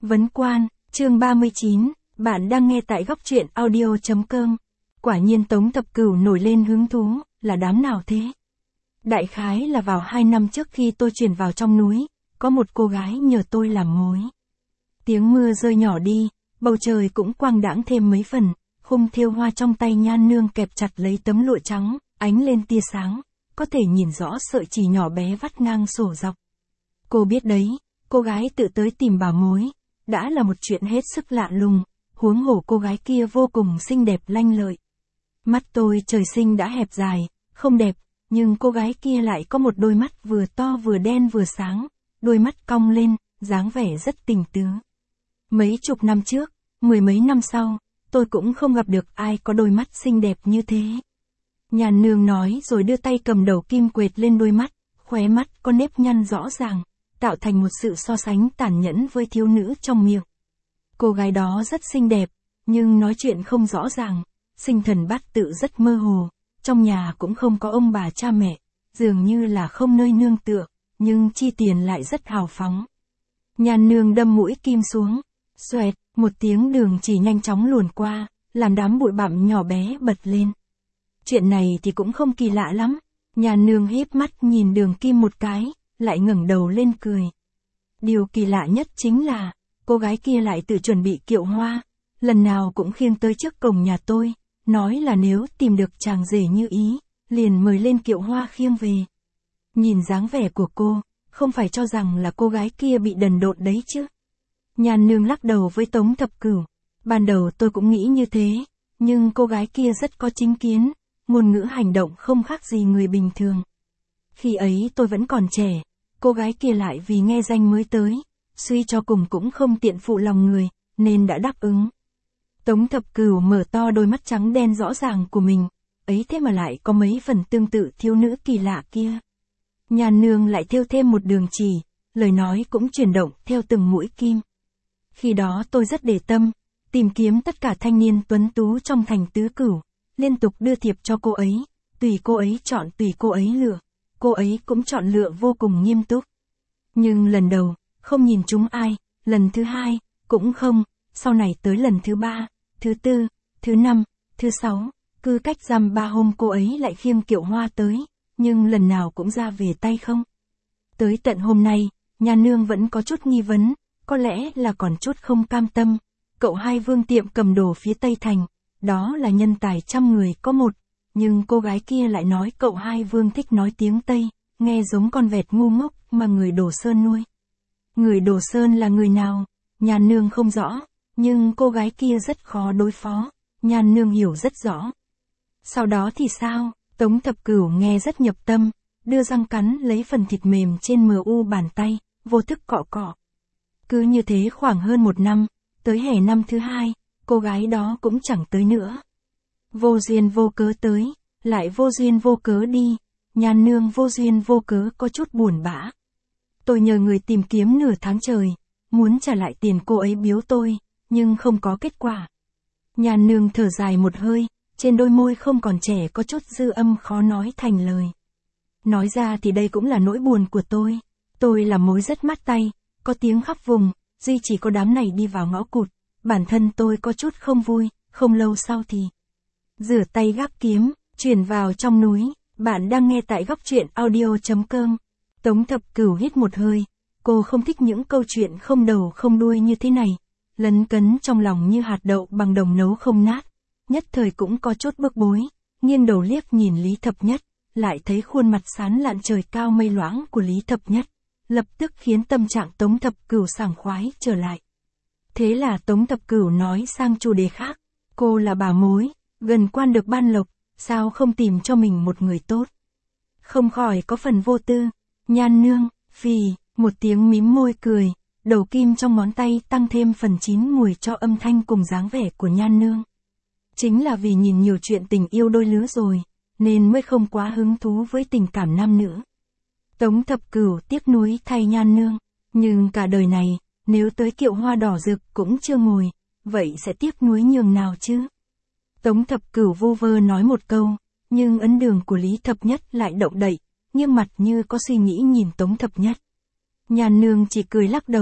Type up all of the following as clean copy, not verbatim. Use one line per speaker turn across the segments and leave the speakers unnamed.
Vấn Quan, chương 39, bạn đang nghe tại góc truyện audio.com. Quả nhiên Tống Thập Cửu nổi lên hứng thú, là đám nào thế? Đại khái là vào 2 năm trước khi tôi chuyển vào trong núi, có một cô gái nhờ tôi làm mối. Tiếng mưa rơi nhỏ đi, bầu trời cũng quang đãng thêm mấy phần, khung thêu hoa trong tay Nhan Nương kẹp chặt lấy tấm lụa trắng, ánh lên tia sáng, có thể nhìn rõ sợi chỉ nhỏ bé vắt ngang sổ dọc. Cô biết đấy, cô gái tự tới tìm bà mối, đã là một chuyện hết sức lạ lùng, huống hồ cô gái kia vô cùng xinh đẹp lanh lợi. Mắt tôi trời sinh đã hẹp dài, không đẹp, nhưng cô gái kia lại có một đôi mắt vừa to vừa đen vừa sáng, đôi mắt cong lên, dáng vẻ rất tình tứ. Mấy chục năm trước, 10 mấy năm sau, tôi cũng không gặp được ai có đôi mắt xinh đẹp như thế. Nhan Nương nói rồi đưa tay cầm đầu kim quệt lên đôi mắt, khóe mắt có nếp nhăn rõ ràng, tạo thành một sự so sánh tàn nhẫn với thiếu nữ trong miệng. Cô gái đó rất xinh đẹp, nhưng nói chuyện không rõ ràng, sinh thần bát tự rất mơ hồ, trong nhà cũng không có ông bà cha mẹ, dường như là không nơi nương tựa, nhưng chi tiền lại rất hào phóng. Nhan Nương đâm mũi kim xuống, xoẹt, một tiếng đường chỉ nhanh chóng luồn qua, làm đám bụi bặm nhỏ bé bật lên. Chuyện này thì cũng không kỳ lạ lắm, Nhan Nương híp mắt nhìn đường kim một cái, lại ngẩng đầu lên cười. Điều kỳ lạ nhất chính là, cô gái kia lại tự chuẩn bị kiệu hoa, lần nào cũng khiêng tới trước cổng nhà tôi, nói là nếu tìm được chàng rể như ý, liền mời lên kiệu hoa khiêng về. Nhìn dáng vẻ của cô, không phải cho rằng là cô gái kia bị đần độn đấy chứ. Nhan Nương lắc đầu với Tống Thập Cửu, ban đầu tôi cũng nghĩ như thế, nhưng cô gái kia rất có chính kiến, ngôn ngữ hành động không khác gì người bình thường. Khi ấy tôi vẫn còn trẻ, cô gái kia lại vì nghe danh mới tới, suy cho cùng cũng không tiện phụ lòng người, nên đã đáp ứng. Tống Thập Cửu mở to đôi mắt trắng đen rõ ràng của mình, ấy thế mà lại có mấy phần tương tự thiếu nữ kỳ lạ kia. Nhan Nương lại thêu thêm một đường chỉ, lời nói cũng chuyển động theo từng mũi kim. Khi đó tôi rất để tâm, tìm kiếm tất cả thanh niên tuấn tú trong thành Tứ Cửu, liên tục đưa thiệp cho cô ấy, tùy cô ấy chọn tùy cô ấy lựa, cô ấy cũng chọn lựa vô cùng nghiêm túc. Nhưng lần đầu, không nhìn chúng ai, lần thứ hai, cũng không, sau này tới lần thứ ba, thứ tư, thứ năm, thứ sáu, cứ cách dăm 3 hôm cô ấy lại khiêng kiệu hoa tới, nhưng lần nào cũng ra về tay không. Tới tận hôm nay, Nhan Nương vẫn có chút nghi vấn, có lẽ là còn chút không cam tâm. Cậu Hai Vương tiệm cầm đồ phía Tây Thành, đó là nhân tài 100 người có một, nhưng cô gái kia lại nói cậu Hai Vương thích nói tiếng Tây, nghe giống con vẹt ngu ngốc mà người Đồ Sơn nuôi. Người Đồ Sơn là người nào? Nhan Nương không rõ, nhưng cô gái kia rất khó đối phó, Nhan Nương hiểu rất rõ. Sau đó thì sao? Tống Thập Cửu nghe rất nhập tâm, đưa răng cắn lấy phần thịt mềm trên mu bàn tay, vô thức cọ cọ. Cứ như thế khoảng hơn 1 năm, tới hè năm thứ 2, cô gái đó cũng chẳng tới nữa. Vô duyên vô cớ tới, lại vô duyên vô cớ đi, Nhan Nương vô duyên vô cớ có chút buồn bã. Tôi nhờ người tìm kiếm nửa tháng trời, muốn trả lại tiền cô ấy biếu tôi, nhưng không có kết quả. Nhan Nương thở dài một hơi, trên đôi môi không còn trẻ có chút dư âm khó nói thành lời. Nói ra thì đây cũng là nỗi buồn của tôi là mối rất mát tay, có tiếng khắp vùng, duy chỉ có đám này đi vào ngõ cụt, bản thân tôi có chút không vui, không lâu sau thì rửa tay gác kiếm, chuyển vào trong núi. Bạn đang nghe tại góc truyện audio.com. Tống Thập Cửu hít một hơi, cô không thích những câu chuyện không đầu không đuôi như thế này, lấn cấn trong lòng như hạt đậu bằng đồng nấu không nát, nhất thời cũng có chút bức bối, nghiêng đầu liếc nhìn Lý Thập Nhất, lại thấy khuôn mặt sán lạn trời cao mây loãng của Lý Thập Nhất, lập tức khiến tâm trạng Tống Thập Cửu sảng khoái trở lại. Thế là Tống Thập Cửu nói sang chủ đề khác, cô là bà mối, gần quan được ban lộc, sao không tìm cho mình một người tốt? Không khỏi có phần vô tư. Nhan Nương, phì, một tiếng mím môi cười, đầu kim trong ngón tay tăng thêm phần chín mùi cho âm thanh cùng dáng vẻ của Nhan Nương. Chính là vì nhìn nhiều chuyện tình yêu đôi lứa rồi, nên mới không quá hứng thú với tình cảm nam nữ. Tống Thập Cửu tiếc nuối thay Nhan Nương, nhưng cả đời này, nếu tới kiệu hoa đỏ rực cũng chưa ngồi, vậy sẽ tiếc nuối nhường nào chứ? Tống Thập Cửu vu vơ nói một câu, nhưng ấn đường của Lý Thập Nhất lại động đậy, nghiêm mặt như có suy nghĩ nhìn Tống Thập Nhất. Nhan Nương chỉ cười lắc đầu,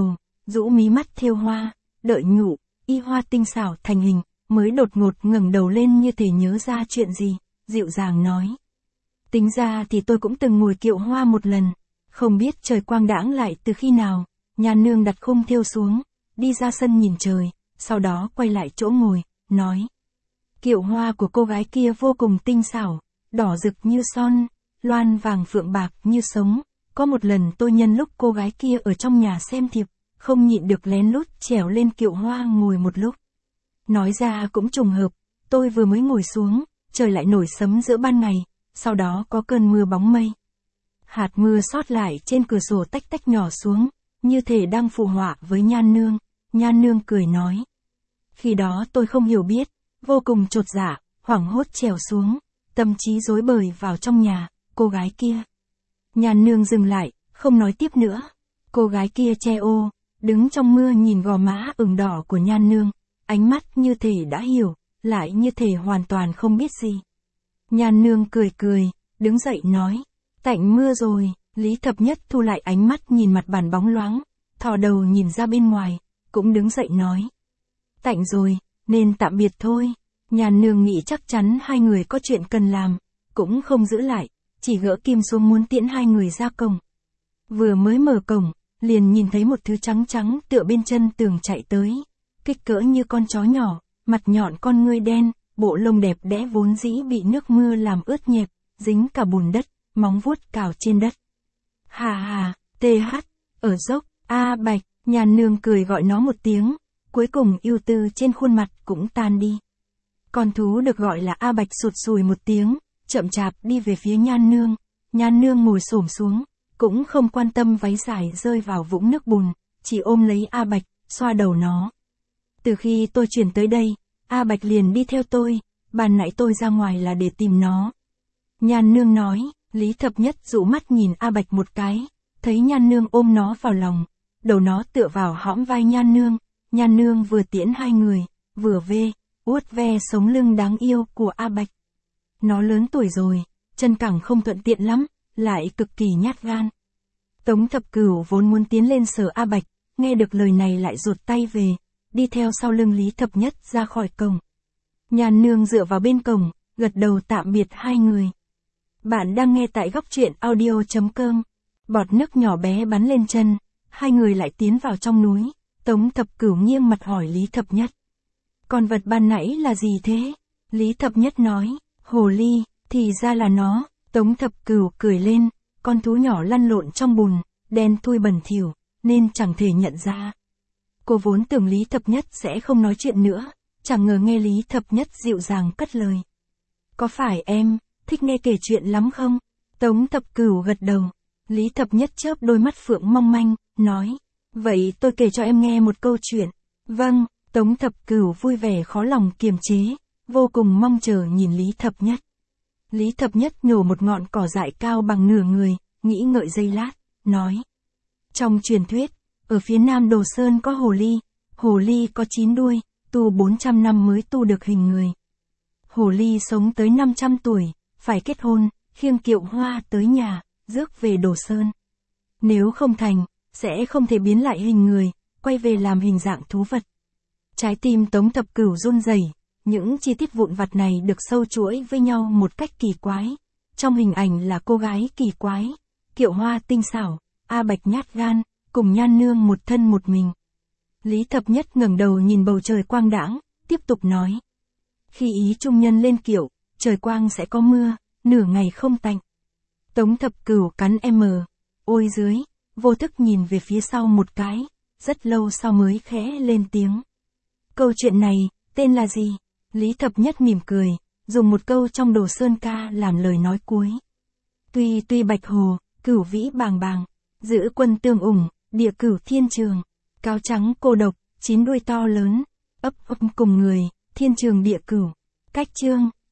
rũ mí mắt thêu hoa, đợi nhụ, y hoa tinh xảo thành hình, mới đột ngột ngẩng đầu lên như thể nhớ ra chuyện gì, dịu dàng nói. Tính ra thì tôi cũng từng ngồi kiệu hoa một lần, không biết trời quang đãng lại từ khi nào, Nhan Nương đặt khung thêu xuống, đi ra sân nhìn trời, sau đó quay lại chỗ ngồi, nói. Kiệu hoa của cô gái kia vô cùng tinh xảo, đỏ rực như son, loan vàng phượng bạc như sống. Có một lần tôi nhân lúc cô gái kia ở trong nhà xem thiệp, không nhịn được lén lút trèo lên kiệu hoa ngồi một lúc. Nói ra cũng trùng hợp, tôi vừa mới ngồi xuống, trời lại nổi sấm giữa ban ngày, sau đó có cơn mưa bóng mây. Hạt mưa xót lại trên cửa sổ tách tách nhỏ xuống, như thể đang phụ họa với Nhan Nương. Nhan Nương cười nói. Khi đó tôi không hiểu biết, vô cùng chột dạ, hoảng hốt trèo xuống, tâm trí rối bời vào trong nhà, cô gái kia. Nhan Nương dừng lại, không nói tiếp nữa. Cô gái kia che ô, đứng trong mưa nhìn gò má ửng đỏ của Nhan Nương, ánh mắt như thể đã hiểu, lại như thể hoàn toàn không biết gì. Nhan Nương cười cười, đứng dậy nói, tạnh mưa rồi. Lý Thập Nhất thu lại ánh mắt nhìn mặt bàn bóng loáng, thò đầu nhìn ra bên ngoài, cũng đứng dậy nói. Tạnh rồi, nên tạm biệt thôi. Nhan Nương nghĩ chắc chắn hai người có chuyện cần làm, cũng không giữ lại, chỉ gỡ kim xuống muốn tiễn hai người ra cổng. Vừa mới mở cổng, liền nhìn thấy một thứ trắng trắng tựa bên chân tường chạy tới, kích cỡ như con chó nhỏ, mặt nhọn con ngươi đen, bộ lông đẹp đẽ vốn dĩ bị nước mưa làm ướt nhẹp, dính cả bùn đất, móng vuốt cào trên đất. Hà hà, TH, ở dốc, A Bạch, Nhan Nương cười gọi nó một tiếng, cuối cùng ưu tư trên khuôn mặt cũng tan đi. Con thú được gọi là A Bạch sụt sùi một tiếng, chậm chạp đi về phía Nhan Nương. Nhan Nương ngồi xổm xuống, cũng không quan tâm váy dài rơi vào vũng nước bùn, chỉ ôm lấy A Bạch, xoa đầu nó. Từ khi tôi chuyển tới đây, A Bạch liền đi theo tôi, ban nãy tôi ra ngoài là để tìm nó. Nhan Nương nói. Lý Thập Nhất dụ mắt nhìn A Bạch một cái, thấy Nhan Nương ôm nó vào lòng, đầu nó tựa vào hõm vai Nhan Nương vừa tiễn hai người, vừa uốt ve sống lưng đáng yêu của A Bạch. Nó lớn tuổi rồi, chân cẳng không thuận tiện lắm, lại cực kỳ nhát gan. Tống Thập Cửu vốn muốn tiến lên sờ A Bạch, nghe được lời này lại rụt tay về, đi theo sau lưng Lý Thập Nhất ra khỏi cổng. Nhan Nương dựa vào bên cổng, gật đầu tạm biệt hai người. Bạn đang nghe tại góc truyện audio.com. Bọt nước nhỏ bé bắn lên chân, hai người lại tiến vào trong núi. Tống Thập Cửu nghiêng mặt hỏi Lý Thập Nhất. Con vật ban nãy là gì thế? Lý Thập Nhất nói, hồ ly, thì ra là nó. Tống Thập Cửu cười lên, con thú nhỏ lăn lộn trong bùn, đen thui bẩn thỉu, nên chẳng thể nhận ra. Cô vốn tưởng Lý Thập Nhất sẽ không nói chuyện nữa, chẳng ngờ nghe Lý Thập Nhất dịu dàng cất lời. Có phải em thích nghe kể chuyện lắm không? Tống Thập Cửu gật đầu. Lý Thập Nhất chớp đôi mắt phượng mong manh, nói. Vậy tôi kể cho em nghe một câu chuyện. Vâng, Tống Thập Cửu vui vẻ khó lòng kiềm chế, vô cùng mong chờ nhìn Lý Thập Nhất. Lý Thập Nhất nhổ một ngọn cỏ dại cao bằng nửa người, nghĩ ngợi giây lát, nói. Trong truyền thuyết, ở phía nam Đồ Sơn có hồ ly có 9 đuôi, tu 400 năm mới tu được hình người. Hồ ly sống tới 500 tuổi, phải kết hôn, khiêng kiệu hoa tới nhà, rước về Đồ Sơn. Nếu không thành, sẽ không thể biến lại hình người, quay về làm hình dạng thú vật. Trái tim Tống Thập Cửu run rẩy, những chi tiết vụn vặt này được sâu chuỗi với nhau một cách kỳ quái. Trong hình ảnh là cô gái kỳ quái, kiệu hoa tinh xảo, A Bạch nhát gan, cùng Nhan Nương một thân một mình. Lý Thập Nhất ngẩng đầu nhìn bầu trời quang đãng, tiếp tục nói. Khi ý trung nhân lên kiệu, trời quang sẽ có mưa, nửa ngày không tạnh. Tống Thập Cửu cắn ôi dưới, vô thức nhìn về phía sau một cái, rất lâu sau mới khẽ lên tiếng. Câu chuyện này, tên là gì? Lý Thập Nhất mỉm cười, dùng một câu trong Đồ Sơn ca làm lời nói cuối. Tuy bạch hồ, cửu vĩ bàng bàng, giữ quân tương ủng, địa cửu thiên trường, cáo trắng cô độc, 9 đuôi to lớn, ấp cùng người, thiên trường địa cửu. Cách chương